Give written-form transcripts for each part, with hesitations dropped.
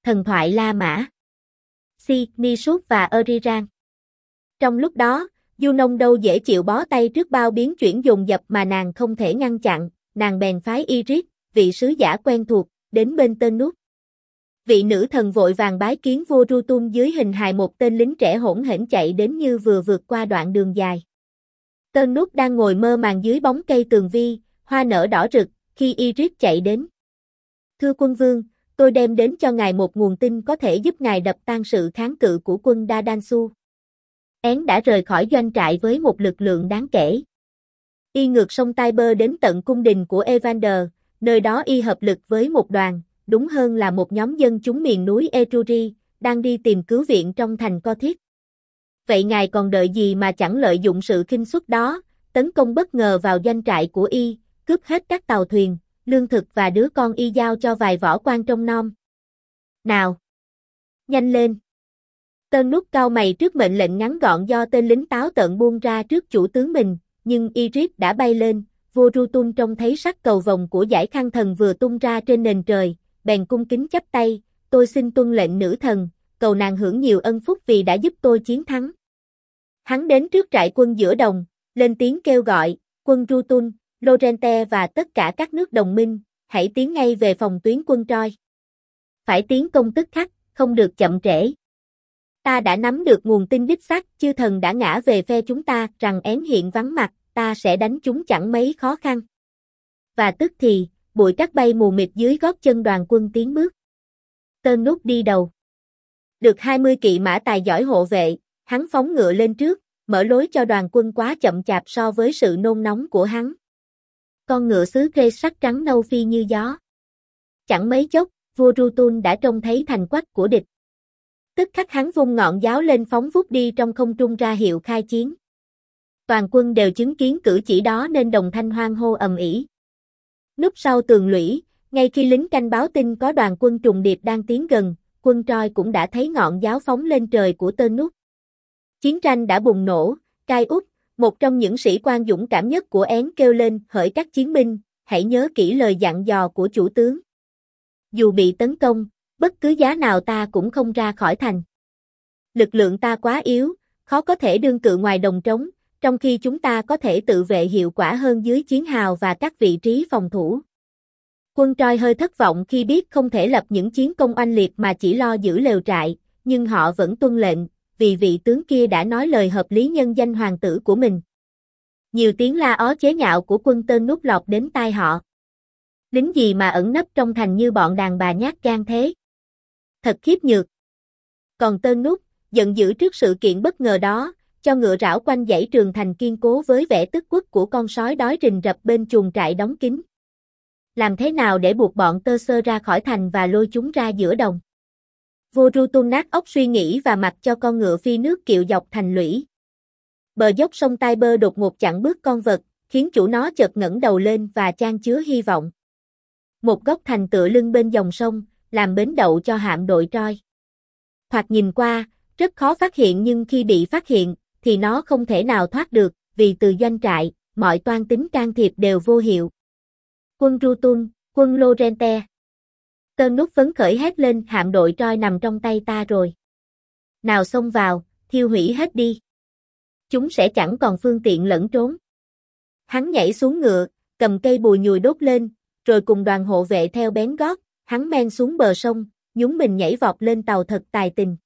Thần thoại La Mã. Si, Nisut và Eriran. Trong lúc đó, Junon đâu dễ chịu bó tay trước bao biến chuyển dồn dập mà nàng không thể ngăn chặn, nàng bèn phái Iris, vị sứ giả quen thuộc, đến bên tên nút. Vị nữ thần vội vàng bái kiến vua Rutum dưới hình hài một tên lính trẻ hỗn hển chạy đến như vừa vượt qua đoạn đường dài. Tên nút đang ngồi mơ màng dưới bóng cây tường vi, hoa nở đỏ rực, khi Iris chạy đến. Thưa quân vương, tôi đem đến cho ngài một nguồn tin có thể giúp ngài đập tan sự kháng cự của quân Dadansu. Én đã rời khỏi doanh trại với một lực lượng đáng kể. Y ngược sông Tiber đến tận cung đình của Evander, nơi đó y hợp lực với một đoàn, đúng hơn là một nhóm dân chúng miền núi Etruri, đang đi tìm cứu viện trong thành Cothith. Vậy ngài còn đợi gì mà chẳng lợi dụng sự khinh suất đó, tấn công bất ngờ vào doanh trại của y, cướp hết các tàu thuyền, lương thực và đứa con y giao cho vài võ quan trông nom. Nào! Nhanh lên! Tên nút cau mày trước mệnh lệnh ngắn gọn do tên lính táo tợn buông ra trước chủ tướng mình, nhưng Iris đã bay lên, vua Rutum trông thấy sắc cầu vồng của dải khăn thần vừa tung ra trên nền trời, bèn cung kính chắp tay, tôi xin tuân lệnh nữ thần, cầu nàng hưởng nhiều ân phúc vì đã giúp tôi chiến thắng. Hắn đến trước trại quân giữa đồng, lên tiếng kêu gọi, quân Rutum, Lorente và tất cả các nước đồng minh, hãy tiến ngay về phòng tuyến quân Troy. Phải tiến công tức khắc, không được chậm trễ. Ta đã nắm được nguồn tin đích xác, chư thần đã ngã về phe chúng ta, rằng Én hiện vắng mặt, ta sẽ đánh chúng chẳng mấy khó khăn. Và tức thì, bụi cát bay mù mịt dưới gót chân đoàn quân tiến bước. Tên nút đi đầu. Được 20 kỵ mã tài giỏi hộ vệ, hắn phóng ngựa lên trước, mở lối cho đoàn quân quá chậm chạp so với sự nôn nóng của hắn. Con ngựa xứ Grace sắc trắng nâu phi như gió. Chẳng mấy chốc, vua Rutum đã trông thấy thành quách của địch. Tức khắc hắn vung ngọn giáo lên phóng vút đi trong không trung ra hiệu khai chiến. Toàn quân đều chứng kiến cử chỉ đó nên đồng thanh hoan hô ầm ĩ. Núp sau tường lũy, ngay khi lính canh báo tin có đoàn quân trùng điệp đang tiến gần, quân Troy cũng đã thấy ngọn giáo phóng lên trời của tên nút. Chiến tranh đã bùng nổ, Cai Út, một trong những sĩ quan dũng cảm nhất của Én kêu lên, hỡi các chiến binh, hãy nhớ kỹ lời dặn dò của chủ tướng. Dù bị tấn công, bất cứ giá nào ta cũng không ra khỏi thành. Lực lượng ta quá yếu, khó có thể đương cự ngoài đồng trống, trong khi chúng ta có thể tự vệ hiệu quả hơn dưới chiến hào và các vị trí phòng thủ. Quân Troy hơi thất vọng khi biết không thể lập những chiến công oanh liệt mà chỉ lo giữ lều trại, nhưng họ vẫn tuân lệnh, vì vị tướng kia đã nói lời hợp lý nhân danh hoàng tử của mình. Nhiều tiếng la ó chế nhạo của quân tên nút lọt đến tai họ. Lính gì mà ẩn nấp trong thành như bọn đàn bà nhát gan thế? Thật khiếp nhược. Còn tên nút, giận dữ trước sự kiện bất ngờ đó, cho ngựa rảo quanh dãy trường thành kiên cố với vẻ tức uất của con sói đói rình rập bên chuồng trại đóng kín. Làm thế nào để buộc bọn tơ sơ ra khỏi thành và lôi chúng ra giữa đồng? Vua Rutum nát óc suy nghĩ và mặc cho con ngựa phi nước kiệu dọc thành lũy. Bờ dốc sông Tiber đột ngột chặn bước con vật, khiến chủ nó chợt ngẩng đầu lên và chan chứa hy vọng. Một góc thành tựa lưng bên dòng sông, làm bến đậu cho hạm đội Troy. Thoạt nhìn qua, rất khó phát hiện nhưng khi bị phát hiện, thì nó không thể nào thoát được, vì từ doanh trại, mọi toan tính can thiệp đều vô hiệu. Quân Rutum, quân Lorente. Tên nút phấn khởi hét lên, hạm đội Troy nằm trong tay ta rồi. Nào xông vào, thiêu hủy hết đi. Chúng sẽ chẳng còn phương tiện lẫn trốn. Hắn nhảy xuống ngựa, cầm cây bùi nhùi đốt lên, rồi cùng đoàn hộ vệ theo bén gót, hắn men xuống bờ sông, nhúng mình nhảy vọt lên tàu thật tài tình.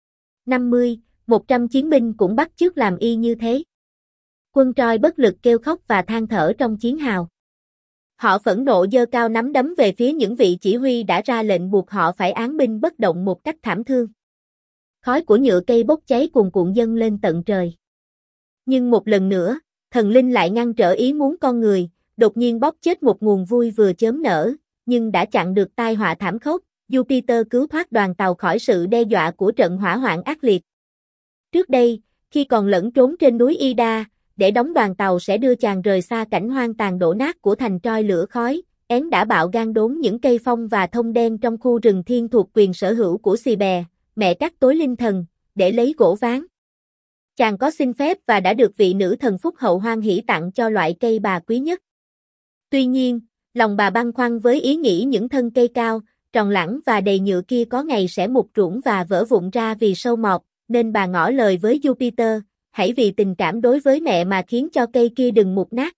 50, 100 chiến binh cũng bắt chước làm y như thế. Quân Troy bất lực kêu khóc và than thở trong chiến hào. Họ phẫn nộ giơ cao nắm đấm về phía những vị chỉ huy đã ra lệnh buộc họ phải án binh bất động một cách thảm thương. Khói của nhựa cây bốc cháy cuồn cuộn dâng lên tận trời. Nhưng một lần nữa, thần linh lại ngăn trở ý muốn con người, đột nhiên bóp chết một nguồn vui vừa chớm nở, nhưng đã chặn được tai họa thảm khốc. Jupiter cứu thoát đoàn tàu khỏi sự đe dọa của trận hỏa hoạn ác liệt. Trước đây, khi còn lẫn trốn trên núi Ida, để đóng đoàn tàu sẽ đưa chàng rời xa cảnh hoang tàn đổ nát của thành Troy lửa khói, Én đã bạo gan đốn những cây phong và thông đen trong khu rừng thiên thuộc quyền sở hữu của Xì Bè, mẹ các tối linh thần, để lấy gỗ ván. Chàng có xin phép và đã được vị nữ thần phúc hậu hoan hỷ tặng cho loại cây bà quý nhất. Tuy nhiên, lòng bà băn khoăn với ý nghĩ những thân cây cao, tròn lẳng và đầy nhựa kia có ngày sẽ mục ruỗng và vỡ vụn ra vì sâu mọt, nên bà ngỏ lời với Jupiter, hãy vì tình cảm đối với mẹ mà khiến cho cây kia đừng mục nát.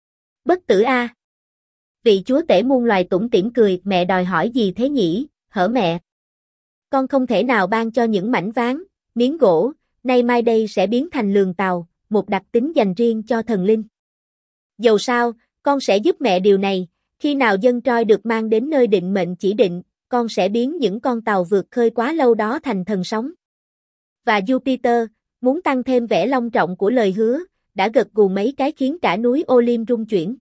Bất tử a. Vị chúa tể muôn loài tủm tỉm cười, mẹ đòi hỏi gì thế nhỉ, hở mẹ? Con không thể nào ban cho những mảnh ván, miếng gỗ, nay mai đây sẽ biến thành lường tàu, một đặc tính dành riêng cho thần linh. Dầu sao, con sẽ giúp mẹ điều này, khi nào dân Troy được mang đến nơi định mệnh chỉ định, con sẽ biến những con tàu vượt khơi quá lâu đó thành thần sóng. Và Jupiter, muốn tăng thêm vẻ long trọng của lời hứa, đã gật gù mấy cái khiến cả núi Olympus rung chuyển.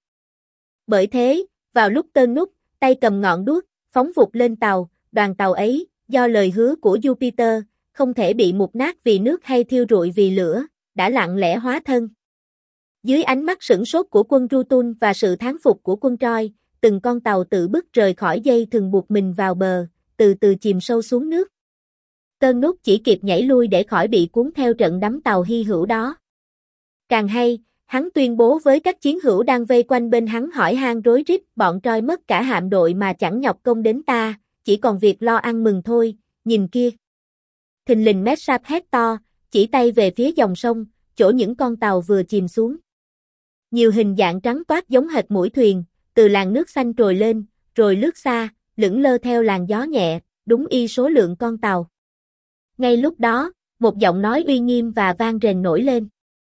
Bởi thế, vào lúc Tơn Nút, tay cầm ngọn đuốc, phóng vụt lên tàu, đoàn tàu ấy, do lời hứa của Jupiter, không thể bị mục nát vì nước hay thiêu rụi vì lửa, đã lặng lẽ hóa thân. Dưới ánh mắt sửng sốt của quân Rutun và sự thán phục của quân Troy, từng con tàu tự bước rời khỏi dây thừng buộc mình vào bờ, từ từ chìm sâu xuống nước. Tơn Nút chỉ kịp nhảy lui để khỏi bị cuốn theo trận đắm tàu hy hữu đó. Càng hay, hắn tuyên bố với các chiến hữu đang vây quanh bên hắn hỏi han rối rít, bọn Troy mất cả hạm đội mà chẳng nhọc công đến ta, chỉ còn việc lo ăn mừng thôi, nhìn kia. Thình lình Meshach hét to, chỉ tay về phía dòng sông, chỗ những con tàu vừa chìm xuống. Nhiều hình dạng trắng toát giống hệt mũi thuyền, từ làn nước xanh trồi lên, rồi lướt xa, lững lơ theo làn gió nhẹ, đúng y số lượng con tàu. Ngay lúc đó, một giọng nói uy nghiêm và vang rền nổi lên.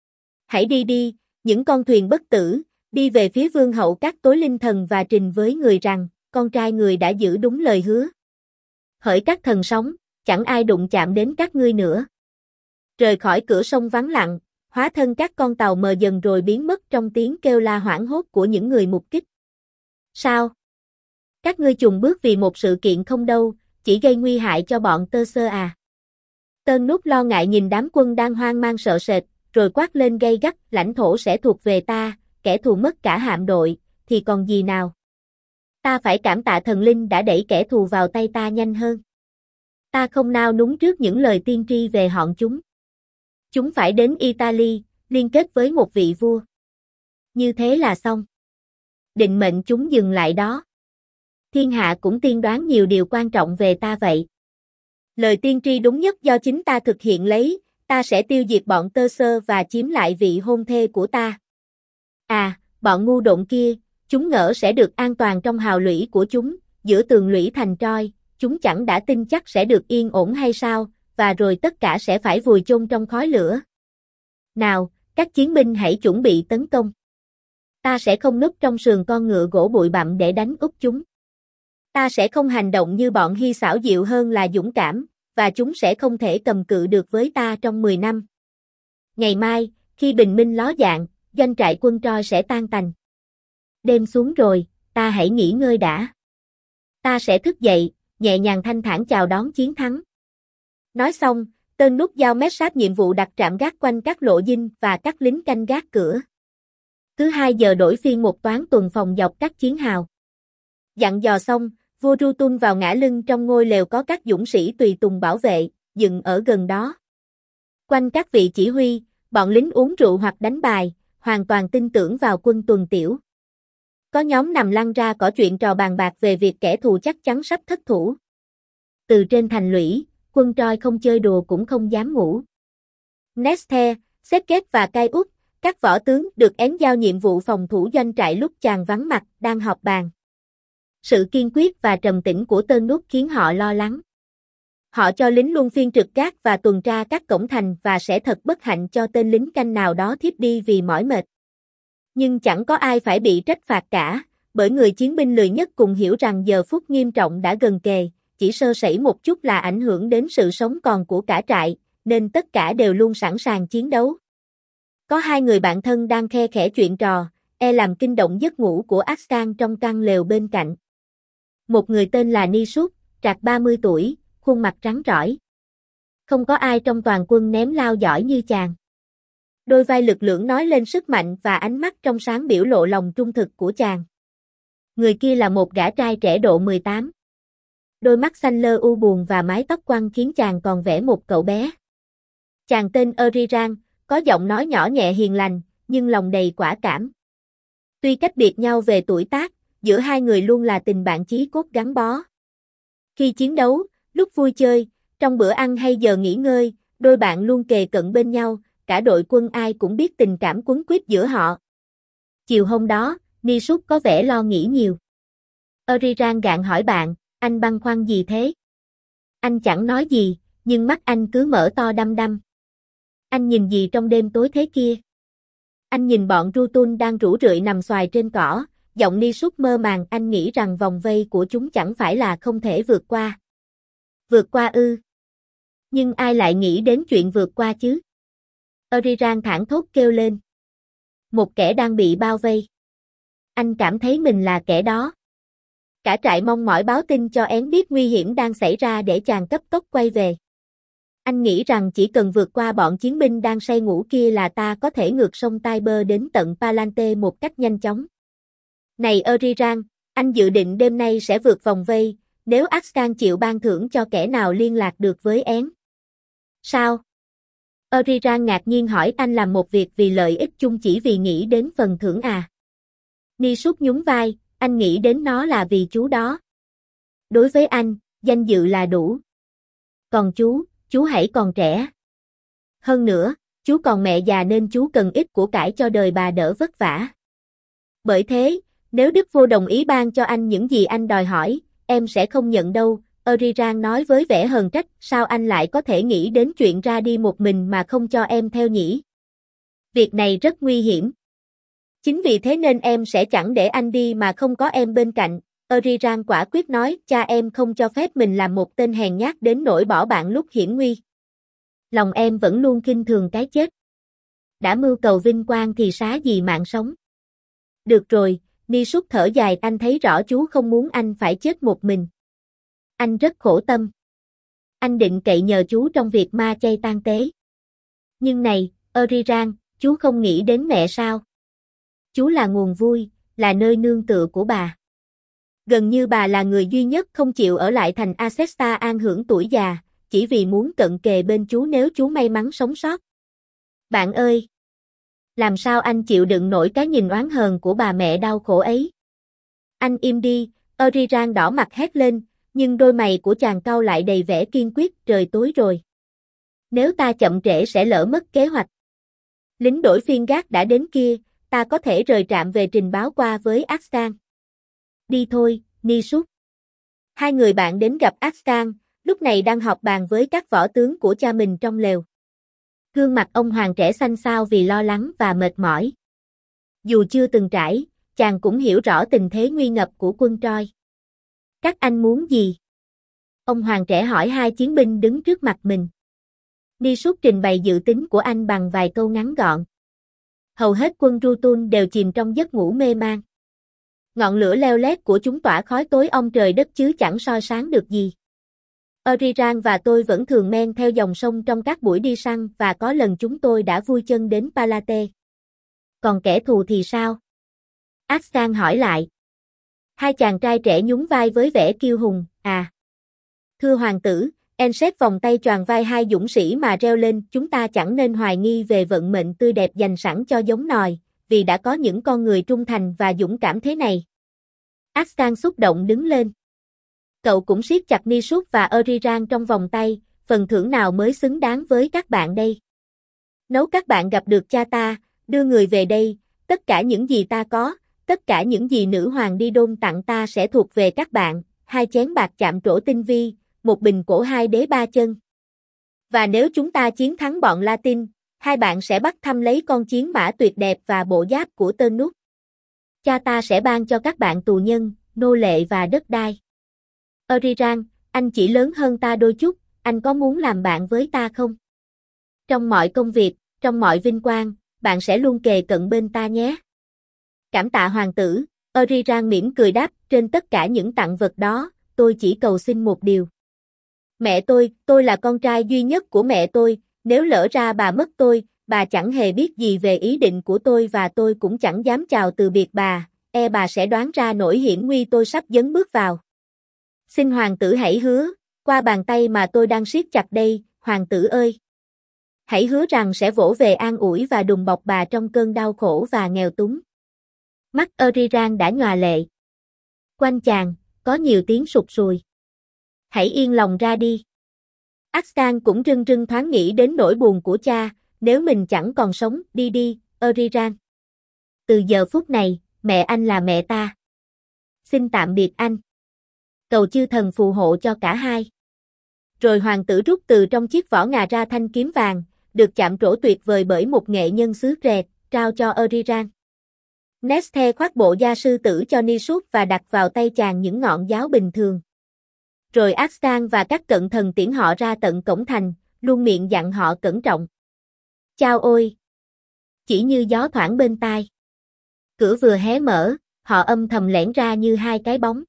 Hãy đi đi, những con thuyền bất tử, đi về phía vương hậu các tối linh thần và trình với người rằng, con trai người đã giữ đúng lời hứa. Hỡi các thần sống, chẳng ai đụng chạm đến các ngươi nữa. Rời khỏi cửa sông vắng lặng, hóa thân các con tàu mờ dần rồi biến mất trong tiếng kêu la hoảng hốt của những người mục kích. Sao? Các ngươi chùng bước vì một sự kiện không đâu, chỉ gây nguy hại cho bọn Tơ Sơ à? Tơn Nút lo ngại nhìn đám quân đang hoang mang sợ sệt, rồi quát lên gay gắt, lãnh thổ sẽ thuộc về ta, kẻ thù mất cả hạm đội, thì còn gì nào? Ta phải cảm tạ thần linh đã đẩy kẻ thù vào tay ta nhanh hơn. Ta không nao núng trước những lời tiên tri về họ chúng. Chúng phải đến Italy, liên kết với một vị vua. Như thế là xong. Định mệnh chúng dừng lại đó. Thiên hạ cũng tiên đoán nhiều điều quan trọng về ta vậy. Lời tiên tri đúng nhất do chính ta thực hiện lấy, ta sẽ tiêu diệt bọn Tơ Sơ và chiếm lại vị hôn thê của ta. À, bọn ngu độn kia, chúng ngỡ sẽ được an toàn trong hào lũy của chúng, giữa tường lũy thành Troy, chúng chẳng đã tin chắc sẽ được yên ổn hay sao, và rồi tất cả sẽ phải vùi chôn trong khói lửa. Nào, các chiến binh hãy chuẩn bị tấn công. Ta sẽ không núp trong sườn con ngựa gỗ bụi bặm để đánh úp chúng. Ta sẽ không hành động như bọn Hy xảo diệu hơn là dũng cảm, và chúng sẽ không thể cầm cự được với ta trong 10 năm. Ngày mai, khi bình minh ló dạng, doanh trại quân Troy sẽ tan tành. Đêm xuống rồi, ta hãy nghỉ ngơi đã. Ta sẽ thức dậy, nhẹ nhàng thanh thản chào đón chiến thắng. Nói xong, Tơn Nút giao Meshach nhiệm vụ đặt trạm gác quanh các lộ dinh và các lính canh gác cửa. Cứ 2 giờ đổi phiên một toán tuần phòng dọc các chiến hào. Dặn dò xong, vua Rutun vào ngã lưng trong ngôi lều có các dũng sĩ tùy tùng bảo vệ, dựng ở gần đó. Quanh các vị chỉ huy, bọn lính uống rượu hoặc đánh bài, hoàn toàn tin tưởng vào quân tuần tiểu. Có nhóm nằm lăn ra cỏ chuyện trò bàn bạc về việc kẻ thù chắc chắn sắp thất thủ. Từ trên thành lũy, quân Troy không chơi đùa cũng không dám ngủ. Neste, Serket và Caius, các võ tướng được én giao nhiệm vụ phòng thủ doanh trại lúc chàng vắng mặt, đang họp bàn. Sự kiên quyết và trầm tĩnh của Tơn Nút khiến họ lo lắng. Họ cho lính luân phiên trực gác và tuần tra các cổng thành và sẽ thật bất hạnh cho tên lính canh nào đó thiếp đi vì mỏi mệt. Nhưng chẳng có ai phải bị trách phạt cả, bởi người chiến binh lười nhất cùng hiểu rằng giờ phút nghiêm trọng đã gần kề, chỉ sơ sẩy một chút là ảnh hưởng đến sự sống còn của cả trại, nên tất cả đều luôn sẵn sàng chiến đấu. Có 2 người bạn thân đang khe khẽ chuyện trò, làm kinh động giấc ngủ của Ascan trong căn lều bên cạnh. Một người tên là Nisut, trạc 30 tuổi, khuôn mặt trắng trỏi. Không có ai trong toàn quân ném lao giỏi như chàng. Đôi vai lực lưỡng nói lên sức mạnh và ánh mắt trong sáng biểu lộ lòng trung thực của chàng. Người kia là một gã trai trẻ độ 18. Đôi mắt xanh lơ u buồn và mái tóc quăn khiến chàng còn vẻ một cậu bé. Chàng tên Eriran, có giọng nói nhỏ nhẹ hiền lành, nhưng lòng đầy quả cảm. Tuy cách biệt nhau về tuổi tác, giữa hai người luôn là tình bạn chí cốt gắn bó. Khi chiến đấu, lúc vui chơi, trong bữa ăn hay giờ nghỉ ngơi, đôi bạn luôn kề cận bên nhau, cả đội quân ai cũng biết tình cảm quấn quýt giữa họ. Chiều hôm đó, Ni-sút có vẻ lo nghĩ nhiều. Arirang gạn hỏi bạn, anh băn khoăn gì thế? Anh chẳng nói gì, nhưng mắt anh cứ mở to đăm đăm. Anh nhìn gì trong đêm tối thế kia? Anh nhìn bọn Rutun đang rủ rượi nằm xoài trên cỏ, giọng Ni-sút mơ màng, anh nghĩ rằng vòng vây của chúng chẳng phải là không thể vượt qua. Vượt qua ư? Nhưng ai lại nghĩ đến chuyện vượt qua chứ? Arirang thảng thốt kêu lên. Một kẻ đang bị bao vây. Anh cảm thấy mình là kẻ đó. Cả trại mong mỏi báo tin cho én biết nguy hiểm đang xảy ra để chàng cấp tốc quay về. Anh nghĩ rằng chỉ cần vượt qua bọn chiến binh đang say ngủ kia là ta có thể ngược sông Tiber đến tận Palante một cách nhanh chóng. Này Arirang, anh dự định đêm nay sẽ vượt vòng vây, nếu Akskan chịu ban thưởng cho kẻ nào liên lạc được với én. Sao? Arirang ngạc nhiên hỏi, anh làm một việc vì lợi ích chung chỉ vì nghĩ đến phần thưởng à? Ni-sút nhún vai, anh nghĩ đến nó là vì chú đó. Đối với anh, danh dự là đủ. Còn chú hãy còn trẻ. Hơn nữa, chú còn mẹ già nên chú cần ít của cải cho đời bà đỡ vất vả. Bởi thế, nếu Đức Vua đồng ý ban cho anh những gì anh đòi hỏi, em sẽ không nhận đâu, Arirang nói với vẻ hờn trách, sao anh lại có thể nghĩ đến chuyện ra đi một mình mà không cho em theo nhỉ? Việc này rất nguy hiểm. Chính vì thế nên em sẽ chẳng để anh đi mà không có em bên cạnh, Arirang quả quyết nói, cha em không cho phép mình làm một tên hèn nhát đến nỗi bỏ bạn lúc hiểm nguy. Lòng em vẫn luôn khinh thường cái chết. Đã mưu cầu vinh quang thì xá gì mạng sống. Được rồi, Ni-sút thở dài, anh thấy rõ chú không muốn anh phải chết một mình. Anh rất khổ tâm. Anh định cậy nhờ chú trong việc ma chay tang tế. Nhưng này, Arirang, chú không nghĩ đến mẹ sao? Chú là nguồn vui, là nơi nương tựa của bà. Gần như bà là người duy nhất không chịu ở lại thành Acesta an hưởng tuổi già, chỉ vì muốn cận kề bên chú nếu chú may mắn sống sót. Bạn ơi! Làm sao anh chịu đựng nổi cái nhìn oán hờn của bà mẹ đau khổ ấy? Anh im đi, Arirang đỏ mặt hét lên, nhưng đôi mày của chàng cau lại đầy vẻ kiên quyết, trời tối rồi. Nếu ta chậm trễ sẽ lỡ mất kế hoạch. Lính đổi phiên gác đã đến kia, ta có thể rời trạm về trình báo qua với Akskan. Đi thôi, Ni-sút. Hai người bạn đến gặp Akskan, lúc này đang họp bàn với các võ tướng của cha mình trong lều. Gương mặt ông hoàng trẻ xanh xao vì lo lắng và mệt mỏi. Dù chưa từng trải, chàng cũng hiểu rõ tình thế nguy ngập của quân Troy. Các anh muốn gì? Ông hoàng trẻ hỏi hai chiến binh đứng trước mặt mình. Ni-sút trình bày dự tính của anh bằng vài câu ngắn gọn. Hầu hết quân Rutun đều chìm trong giấc ngủ mê man. Ngọn lửa leo lét của chúng tỏa khói tối om trời đất chứ chẳng soi sáng được gì. Arirang và tôi vẫn thường men theo dòng sông trong các buổi đi săn và có lần chúng tôi đã vui chân đến Palate. Còn kẻ thù thì sao? Akskan hỏi lại. Hai chàng trai trẻ nhún vai với vẻ kiêu hùng, à. Thưa hoàng tử, Enset vòng tay choàng vai hai dũng sĩ mà reo lên, chúng ta chẳng nên hoài nghi về vận mệnh tươi đẹp dành sẵn cho giống nòi, vì đã có những con người trung thành và dũng cảm thế này. Akskan xúc động đứng lên. Cậu cũng siết chặt Ni-sút và Arirang trong vòng tay, phần thưởng nào mới xứng đáng với các bạn đây? Nếu các bạn gặp được cha ta, đưa người về đây, tất cả những gì ta có, tất cả những gì nữ hoàng đi đôn tặng ta sẽ thuộc về các bạn, hai chén bạc chạm trổ tinh vi, một bình cổ hai đế ba chân. Và nếu chúng ta chiến thắng bọn Latin, hai bạn sẽ bắt thăm lấy con chiến mã tuyệt đẹp và bộ giáp của tên nút. Cha ta sẽ ban cho các bạn tù nhân, nô lệ và đất đai. Arirang, anh chỉ lớn hơn ta đôi chút, anh có muốn làm bạn với ta không? Trong mọi công việc, trong mọi vinh quang, bạn sẽ luôn kề cận bên ta nhé. Cảm tạ hoàng tử, Arirang mỉm cười đáp, trên tất cả những tặng vật đó, tôi chỉ cầu xin một điều. Mẹ tôi là con trai duy nhất của mẹ tôi, nếu lỡ ra bà mất tôi, bà chẳng hề biết gì về ý định của tôi và tôi cũng chẳng dám chào từ biệt bà, bà sẽ đoán ra nỗi hiểm nguy tôi sắp dấn bước vào. Xin hoàng tử hãy hứa, qua bàn tay mà tôi đang siết chặt đây, hoàng tử ơi. Hãy hứa rằng sẽ vỗ về an ủi và đùm bọc bà trong cơn đau khổ và nghèo túng. Mắt Arirang đã nhòa lệ. Quanh chàng, có nhiều tiếng sụt sùi. Hãy yên lòng ra đi. Akshan cũng rưng rưng thoáng nghĩ đến nỗi buồn của cha, nếu mình chẳng còn sống, đi đi, Auriran. Từ giờ phút này, mẹ anh là mẹ ta. Xin tạm biệt anh. Cầu chư thần phù hộ cho cả hai. Rồi hoàng tử rút từ trong chiếc vỏ ngà ra thanh kiếm vàng, được chạm trổ tuyệt vời bởi một nghệ nhân xứ Rẹt, trao cho Auriran. Neste khoác bộ da sư tử cho Nisut và đặt vào tay chàng những ngọn giáo bình thường. Rồi Akshan và các cận thần tiễn họ ra tận cổng thành, luôn miệng dặn họ cẩn trọng. Chao ôi! Chỉ như gió thoảng bên tai. Cửa vừa hé mở, họ âm thầm lẻn ra như hai cái bóng.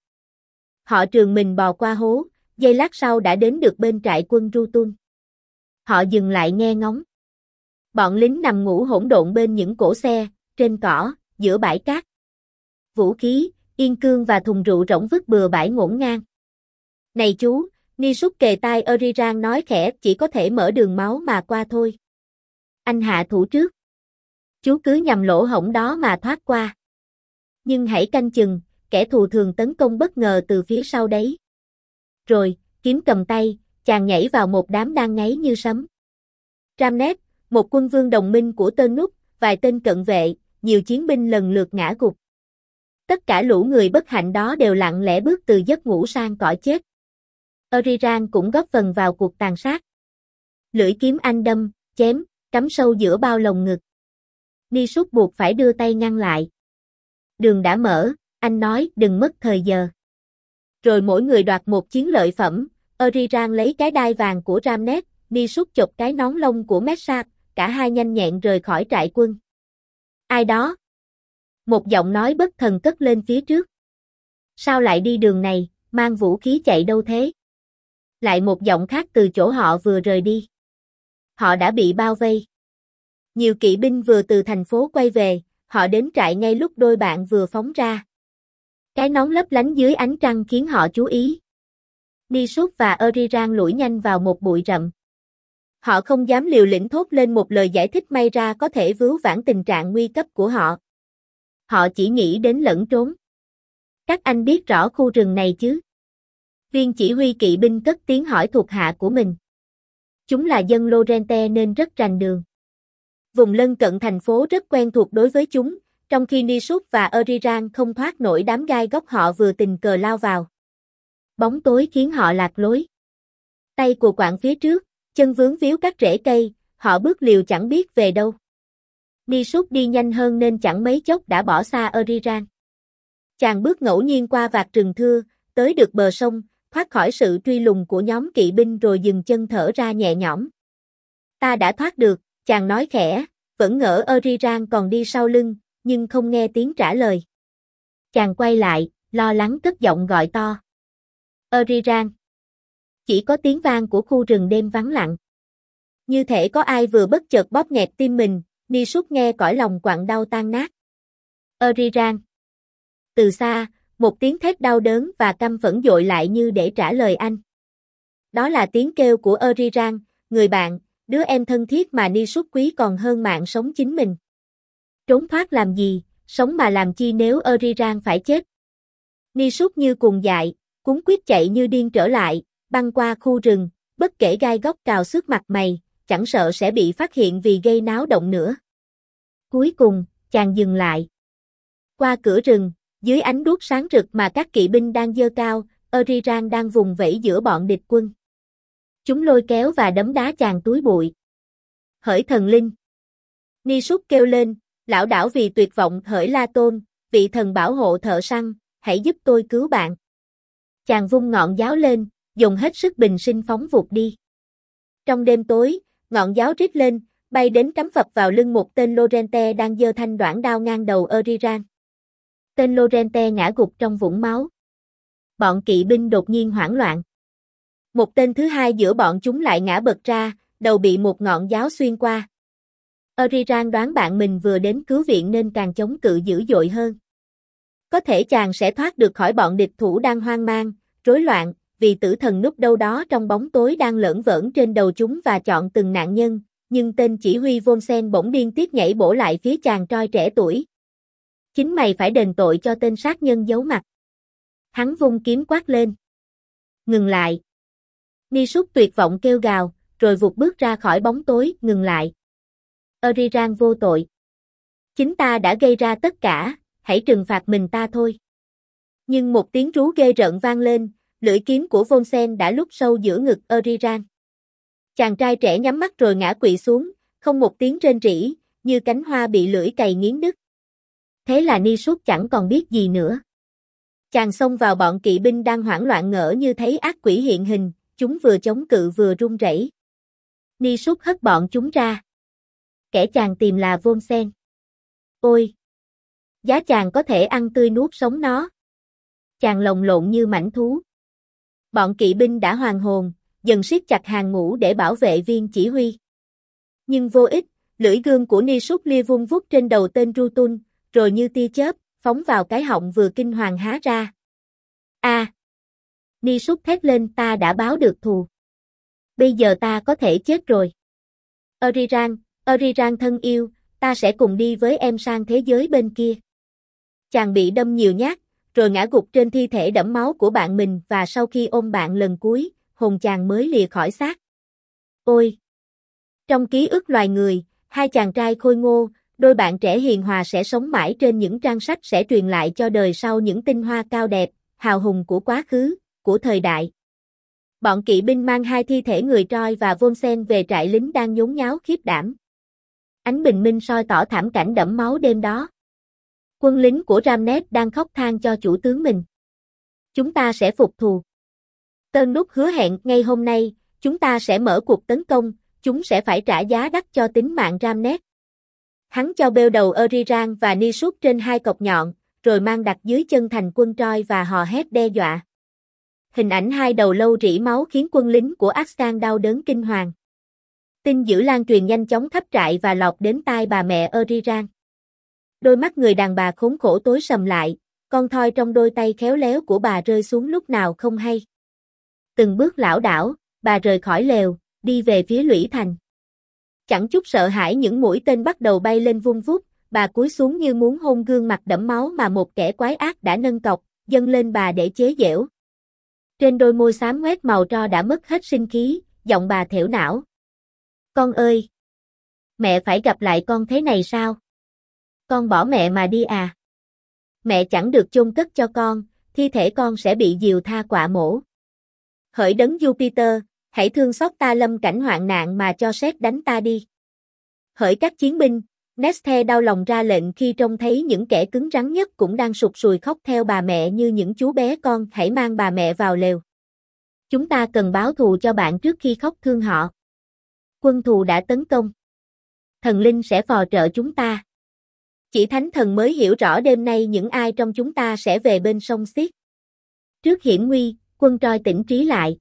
Họ trường mình bò qua hố, giây lát sau đã đến được bên trại quân Rutun. Họ dừng lại nghe ngóng. Bọn lính nằm ngủ hỗn độn bên những cỗ xe, trên cỏ, giữa bãi cát. Vũ khí, yên cương và thùng rượu rỗng vứt bừa bãi ngổn ngang. Này chú, Nisut kề tai Auriran nói khẽ, chỉ có thể mở đường máu mà qua thôi. Anh hạ thủ trước. Chú cứ nhằm lỗ hổng đó mà thoát qua. Nhưng hãy canh chừng, kẻ thù thường tấn công bất ngờ từ phía sau đấy. Rồi, kiếm cầm tay, chàng nhảy vào một đám đang ngáy như sấm. Ramnet, một quân vương đồng minh của tên Nút, vài tên cận vệ, nhiều chiến binh lần lượt ngã gục. Tất cả lũ người bất hạnh đó đều lặng lẽ bước từ giấc ngủ sang cõi chết. Auriran cũng góp phần vào cuộc tàn sát. Lưỡi kiếm anh đâm, chém, cắm sâu giữa bao lồng ngực. Nisut buộc phải đưa tay ngăn lại. Đường đã mở, anh nói, đừng mất thời giờ. Rồi mỗi người đoạt một chiến lợi phẩm, Auriran lấy cái đai vàng của Ramnet, Nisut chộp cái nón lông của Meshach, cả hai nhanh nhẹn rời khỏi trại quân. Ai đó? Một giọng nói bất thần cất lên phía trước. Sao lại đi đường này, mang vũ khí chạy đâu thế? Lại một giọng khác từ chỗ họ vừa rời đi. Họ đã bị bao vây. Nhiều kỵ binh vừa từ thành phố quay về, họ đến trại ngay lúc đôi bạn vừa phóng ra. Cái nón lấp lánh dưới ánh trăng khiến họ chú ý. Nisut và Auriran lủi nhanh vào một bụi rậm. Họ không dám liều lĩnh thốt lên một lời giải thích may ra có thể vcứu vãn tình trạng nguy cấp của họ. Họ chỉ nghĩ đến lẫn trốn. Các anh biết rõ khu rừng này chứ? Viên chỉ huy kỵ binh cất tiếng hỏi thuộc hạ của mình. Chúng là dân Lorente nên rất rành đường. Vùng lân cận thành phố rất quen thuộc đối với chúng, trong khi Nisut và Auriran không thoát nổi đám gai góc họ vừa tình cờ lao vào. Bóng tối khiến họ lạc lối. Tay của quạng phía trước, chân vướng víu các rễ cây, họ bước liều chẳng biết về đâu. Nisut đi nhanh hơn nên chẳng mấy chốc đã bỏ xa Auriran. Chàng bước ngẫu nhiên qua vạt rừng thưa, tới được bờ sông, thoát khỏi sự truy lùng của nhóm kỵ binh rồi dừng chân thở ra nhẹ nhõm. Ta đã thoát được, chàng nói khẽ, vẫn ngỡ Auriran còn đi sau lưng, nhưng không nghe tiếng trả lời. Chàng quay lại, lo lắng cất giọng gọi to. Auriran. Chỉ có tiếng vang của khu rừng đêm vắng lặng. Như thể có ai vừa bất chợt bóp nghẹt tim mình, Nisut nghe cõi lòng quặn đau tan nát. Auriran. Từ xa, một tiếng thét đau đớn và căm phẫn dội lại như để trả lời anh. Đó là tiếng kêu của Auriran, người bạn, đứa em thân thiết mà Nisut quý còn hơn mạng sống chính mình. Trốn thoát làm gì, sống mà làm chi nếu Auriran phải chết. Nisut như cuồng dại, cuống quýt chạy như điên trở lại, băng qua khu rừng, bất kể gai góc cào xước mặt mày, chẳng sợ sẽ bị phát hiện vì gây náo động nữa. Cuối cùng, chàng dừng lại. Qua cửa rừng, dưới ánh đuốc sáng rực mà các kỵ binh đang giơ cao, Auriran đang vùng vẫy giữa bọn địch quân. Chúng lôi kéo và đấm đá chàng túi bụi. Hỡi thần linh! Nisut kêu lên, lảo đảo vì tuyệt vọng. Hỡi La Tôn, vị thần bảo hộ thợ săn, hãy giúp tôi cứu bạn. Chàng vung ngọn giáo lên, dùng hết sức bình sinh phóng vụt đi. Trong đêm tối, ngọn giáo rít lên, bay đến cắm phập vào lưng một tên Lorente đang giơ thanh đoản đao ngang đầu Auriran. Tên Lorente ngã gục trong vũng máu. Bọn kỵ binh đột nhiên hoảng loạn. Một tên thứ hai giữa bọn chúng lại ngã bật ra, đầu bị một ngọn giáo xuyên qua. Auriran đoán bạn mình vừa đến cứu viện nên càng chống cự dữ dội hơn. Có thể chàng sẽ thoát được khỏi bọn địch thủ đang hoang mang, rối loạn, vì tử thần núp đâu đó trong bóng tối đang lởn vởn trên đầu chúng và chọn từng nạn nhân, nhưng tên chỉ huy Volsen bỗng điên tiết nhảy bổ lại phía chàng trai trẻ tuổi. Chính mày phải đền tội cho tên sát nhân giấu mặt. Hắn vung kiếm quát lên. Ngừng lại, Nisuk tuyệt vọng kêu gào, rồi vụt bước ra khỏi bóng tối, ngừng lại. Arirang vô tội. Chính ta đã gây ra tất cả, hãy trừng phạt mình ta thôi. Nhưng một tiếng rú ghê rợn vang lên, lưỡi kiếm của Volsen đã lút sâu giữa ngực Arirang. Chàng trai trẻ nhắm mắt rồi ngã quỵ xuống, không một tiếng rên rỉ, như cánh hoa bị lưỡi cày nghiến đứt. Thế là Nisuk chẳng còn biết gì nữa. Chàng xông vào bọn kỵ binh đang hoảng loạn ngỡ như thấy ác quỷ hiện hình, chúng vừa chống cự vừa run rẩy. Nisuk hất bọn chúng ra. Kẻ chàng tìm là Volsen. Ôi! Giá chàng có thể ăn tươi nuốt sống nó. Chàng lồng lộn như mãnh thú. Bọn kỵ binh đã hoàn hồn, dần siết chặt hàng ngũ để bảo vệ viên chỉ huy. Nhưng vô ích, lưỡi gươm của Nisuk lia vung vút trên đầu tên Rutun, rồi như tia chớp, phóng vào cái họng vừa kinh hoàng há ra. A! Nisuk thét lên, ta đã báo được thù. Bây giờ ta có thể chết rồi. Arirang thân yêu, ta sẽ cùng đi với em sang thế giới bên kia. Chàng bị đâm nhiều nhát, rồi ngã gục trên thi thể đẫm máu của bạn mình và sau khi ôm bạn lần cuối, hồn chàng mới lìa khỏi xác. Ôi! Trong ký ức loài người, hai chàng trai khôi ngô, đôi bạn trẻ hiền hòa sẽ sống mãi trên những trang sách sẽ truyền lại cho đời sau những tinh hoa cao đẹp, hào hùng của quá khứ, của thời đại. Bọn kỵ binh mang hai thi thể người Troy và Volsen về trại lính đang nhốn nháo khiếp đảm. Ánh bình minh soi tỏ thảm cảnh đẫm máu đêm đó. Quân lính của Ramnes đang khóc than cho chủ tướng mình. Chúng ta sẽ phục thù. Turnus hứa hẹn ngay hôm nay, chúng ta sẽ mở cuộc tấn công, chúng sẽ phải trả giá đắt cho tính mạng Ramnes. Hắn cho bêu đầu Arirang và Nisuk trên hai cọc nhọn, rồi mang đặt dưới chân thành quân Troy và hò hét đe dọa. Hình ảnh hai đầu lâu rỉ máu khiến quân lính của Akshan đau đớn kinh hoàng. Tin dữ lan truyền nhanh chóng khắp trại và lọt đến tai bà mẹ Arirang. Đôi mắt người đàn bà khốn khổ tối sầm lại, con thoi trong đôi tay khéo léo của bà rơi xuống lúc nào không hay. Từng bước lảo đảo, bà rời khỏi lều, đi về phía lũy thành. Chẳng chút sợ hãi những mũi tên bắt đầu bay lên vung vút, bà cúi xuống như muốn hôn gương mặt đẫm máu mà một kẻ quái ác đã nâng cọc, dâng lên bà để chế giễu. Trên đôi môi xám ngoét màu tro đã mất hết sinh khí, giọng bà thểu não. Con ơi! Mẹ phải gặp lại con thế này sao? Con bỏ mẹ mà đi à? Mẹ chẳng được chôn cất cho con, thi thể con sẽ bị diều tha quạ mổ. Hỡi đấng Jupiter, hãy thương xót ta lâm cảnh hoạn nạn mà cho sét đánh ta đi. Hỡi các chiến binh, Neste đau lòng ra lệnh khi trông thấy những kẻ cứng rắn nhất cũng đang sụt sùi khóc theo bà mẹ như những chú bé con, hãy mang bà mẹ vào lều. Chúng ta cần báo thù cho bạn trước khi khóc thương họ. Quân thù đã tấn công. Thần linh sẽ phò trợ chúng ta. Chỉ thánh thần mới hiểu rõ đêm nay những ai trong chúng ta sẽ về bên sông Styx. Trước hiểm nguy, quân Troy tỉnh trí lại.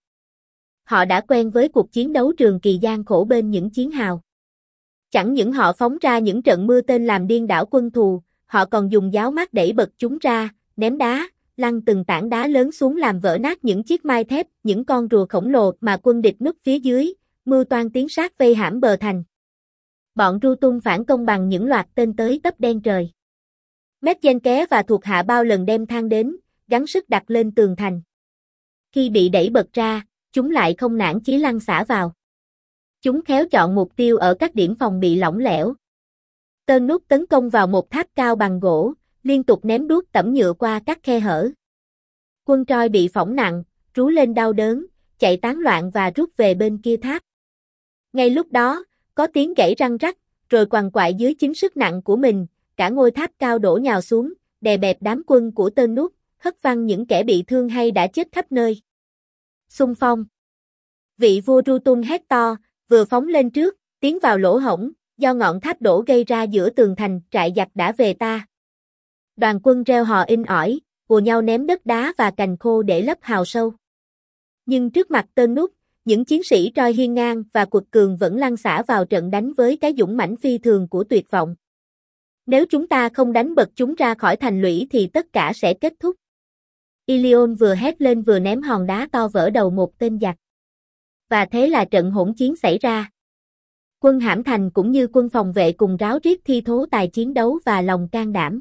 Họ đã quen với cuộc chiến đấu trường kỳ gian khổ bên những chiến hào. Chẳng những họ phóng ra những trận mưa tên làm điên đảo quân thù, họ còn dùng giáo mát đẩy bật chúng ra, ném đá, lăn từng tảng đá lớn xuống làm vỡ nát những chiếc mai thép, những con rùa khổng lồ mà quân địch núp phía dưới, mưu toan tiến sát vây hãm bờ thành. Bọn Rutun phản công bằng những loạt tên tới tấp đen trời. Metgenke và thuộc hạ bao lần đem thang đến, gắng sức đặt lên tường thành. Khi bị đẩy bật ra, chúng lại không nản chí lăn xả vào. Chúng khéo chọn mục tiêu ở các điểm phòng bị lỏng lẻo. Turnus tấn công vào một tháp cao bằng gỗ, liên tục ném đuốc tẩm nhựa qua các khe hở. Quân Troy bị phỏng nặng, rú lên đau đớn, chạy tán loạn và rút về bên kia tháp. Ngay lúc đó, có tiếng gãy răng rắc, rồi quằn quại dưới chính sức nặng của mình, cả ngôi tháp cao đổ nhào xuống, đè bẹp đám quân của Turnus, hất văng những kẻ bị thương hay đã chết khắp nơi. Xung phong. Vị vua Rutun hét to, vừa phóng lên trước, tiến vào lỗ hổng, do ngọn tháp đổ gây ra giữa tường thành, trại giặc đã về ta. Đoàn quân reo hò inh ỏi, ùa nhau ném đất đá và cành khô để lấp hào sâu. Nhưng trước mặt Turnus, những chiến sĩ Troy hiên ngang và quật cường vẫn lăn xả vào trận đánh với cái dũng mãnh phi thường của tuyệt vọng. Nếu chúng ta không đánh bật chúng ra khỏi thành lũy thì tất cả sẽ kết thúc. Ilion vừa hét lên vừa ném hòn đá to vỡ đầu một tên giặc. Và thế là trận hỗn chiến xảy ra. Quân hãm thành cũng như quân phòng vệ cùng ráo riết thi thố tài chiến đấu và lòng can đảm.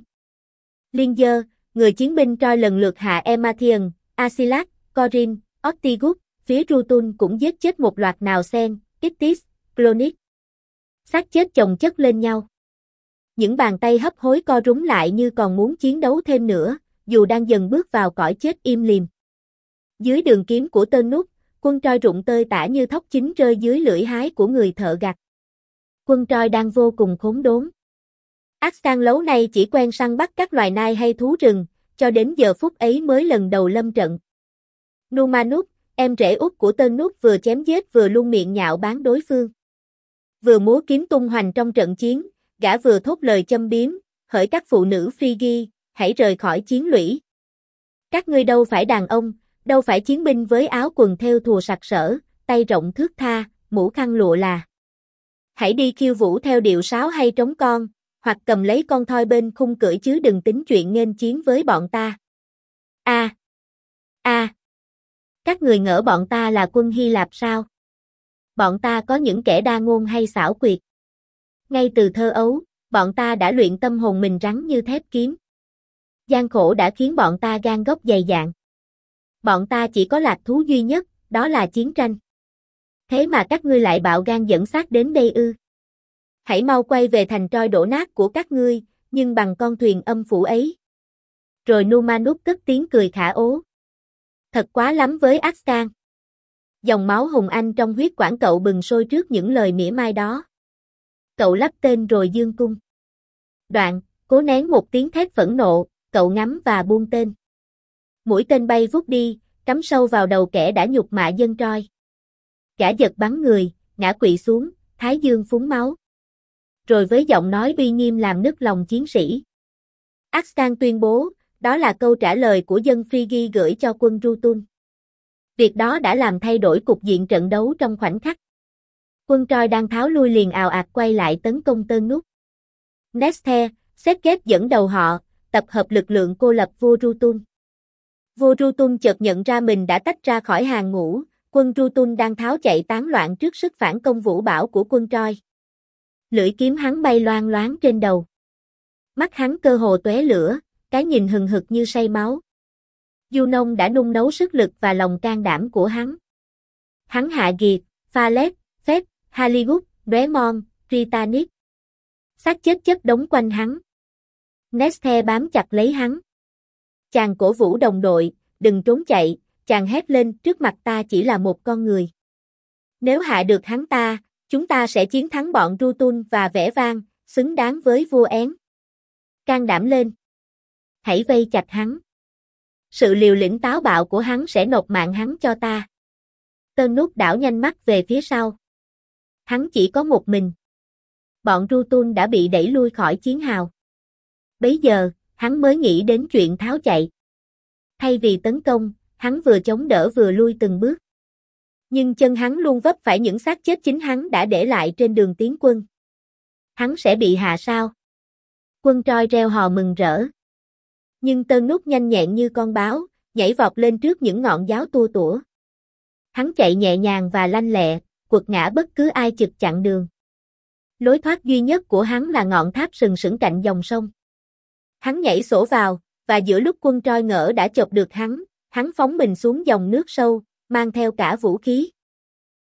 Liên Dơ, người chiến binh Troy lần lượt hạ Emathion, Asilac, Corin, Ortigus, phía Rutun cũng giết chết một loạt nào sen, Itis, Clonix. Xác chết chồng chất lên nhau. Những bàn tay hấp hối co rúm lại như còn muốn chiến đấu thêm nữa, dù đang dần bước vào cõi chết im lìm. Dưới đường kiếm của tên nút, quân Troi rụng tơi tả như thóc chín rơi dưới lưỡi hái của người thợ gặt. Quân Troi đang vô cùng khốn đốn. Akstan lâu nay chỉ quen săn bắt các loài nai hay thú rừng, cho đến giờ phút ấy mới lần đầu lâm trận. Numanut, em rể út của tên nút vừa chém giết vừa luôn miệng nhạo báng đối phương. Vừa múa kiếm tung hoành trong trận chiến, gã vừa thốt lời châm biếm, hỡi các phụ nữ Phrygia, hãy rời khỏi chiến lũy. Các ngươi đâu phải đàn ông, đâu phải chiến binh với áo quần thêu thùa sặc sỡ, tay rộng thước tha, mũ khăn lụa là. Hãy đi khiêu vũ theo điệu sáo hay trống con, hoặc cầm lấy con thoi bên khung cưỡi chứ đừng tính chuyện nghênh chiến với bọn ta. Các người ngỡ bọn ta là quân Hy Lạp sao? Bọn ta có những kẻ đa ngôn hay xảo quyệt. Ngay từ thơ ấu, bọn ta đã luyện tâm hồn mình rắn như thép kiếm. Gian khổ đã khiến bọn ta gan góc dày dạn. Bọn ta chỉ có lạc thú duy nhất, đó là chiến tranh. Thế mà các ngươi lại bạo gan dẫn xác đến đây ư? Hãy mau quay về thành Troi đổ nát của các ngươi, nhưng bằng con thuyền âm phủ ấy. Rồi Numanut cất tiếng cười khả ố. Thật quá lắm với Akstan. Dòng máu hùng anh trong huyết quản cậu bừng sôi trước những lời mỉa mai đó. Cậu lắp tên rồi dương cung. Đoạn, cố nén một tiếng thét phẫn nộ, cậu ngắm và buông tên. Mũi tên bay vút đi, cắm sâu vào đầu kẻ đã nhục mạ dân Troi. Gã giật bắn người, ngã quỵ xuống, thái dương phúng máu. Rồi với giọng nói uy nghiêm làm nức lòng chiến sĩ. Akstan tuyên bố, đó là câu trả lời của dân Phrygia gửi cho quân Rutun. Việc đó đã làm thay đổi cục diện trận đấu trong khoảnh khắc. Quân Troi đang tháo lui liền ào ạt quay lại tấn công tên nút. Nesthe, Sergev dẫn đầu họ, tập hợp lực lượng cô lập vua Rutun. Vua Rutun chợt nhận ra mình đã tách ra khỏi hàng ngũ, quân Rutun đang tháo chạy tán loạn trước sức phản công vũ bão của quân Troi. Lưỡi kiếm hắn bay loang loáng trên đầu. Mắt hắn cơ hồ tóe lửa, cái nhìn hừng hực như say máu. Junon đã nung nấu sức lực và lòng can đảm của hắn. Hắn hạ ghiệt, Phalet, Phép, Haligut, Doemon, Prytanis. Xác chết chất đống quanh hắn. Nesthe bám chặt lấy hắn. Chàng cổ vũ đồng đội, đừng trốn chạy, chàng hét lên, trước mặt ta chỉ là một con người. Nếu hạ được hắn ta, chúng ta sẽ chiến thắng bọn Rutun và vẻ vang, xứng đáng với vua Én. Can đảm lên. Hãy vây chặt hắn. Sự liều lĩnh táo bạo của hắn sẽ nộp mạng hắn cho ta. Tên nút đảo nhanh mắt về phía sau. Hắn chỉ có một mình. Bọn Rutun đã bị đẩy lui khỏi chiến hào. Bấy giờ, hắn mới nghĩ đến chuyện tháo chạy. Thay vì tấn công, hắn vừa chống đỡ vừa lui từng bước. Nhưng chân hắn luôn vấp phải những xác chết chính hắn đã để lại trên đường tiến quân. Hắn sẽ bị hạ sao? Quân Troi reo hò mừng rỡ. Nhưng tên nút nhanh nhẹn như con báo, nhảy vọt lên trước những ngọn giáo tua tủa. Hắn chạy nhẹ nhàng và lanh lẹ, quật ngã bất cứ ai chực chặn đường. Lối thoát duy nhất của hắn là ngọn tháp sừng sững cạnh dòng sông. Hắn nhảy sổ vào, và giữa lúc quân Troi ngỡ đã chộp được hắn phóng mình xuống dòng nước sâu, mang theo cả vũ khí.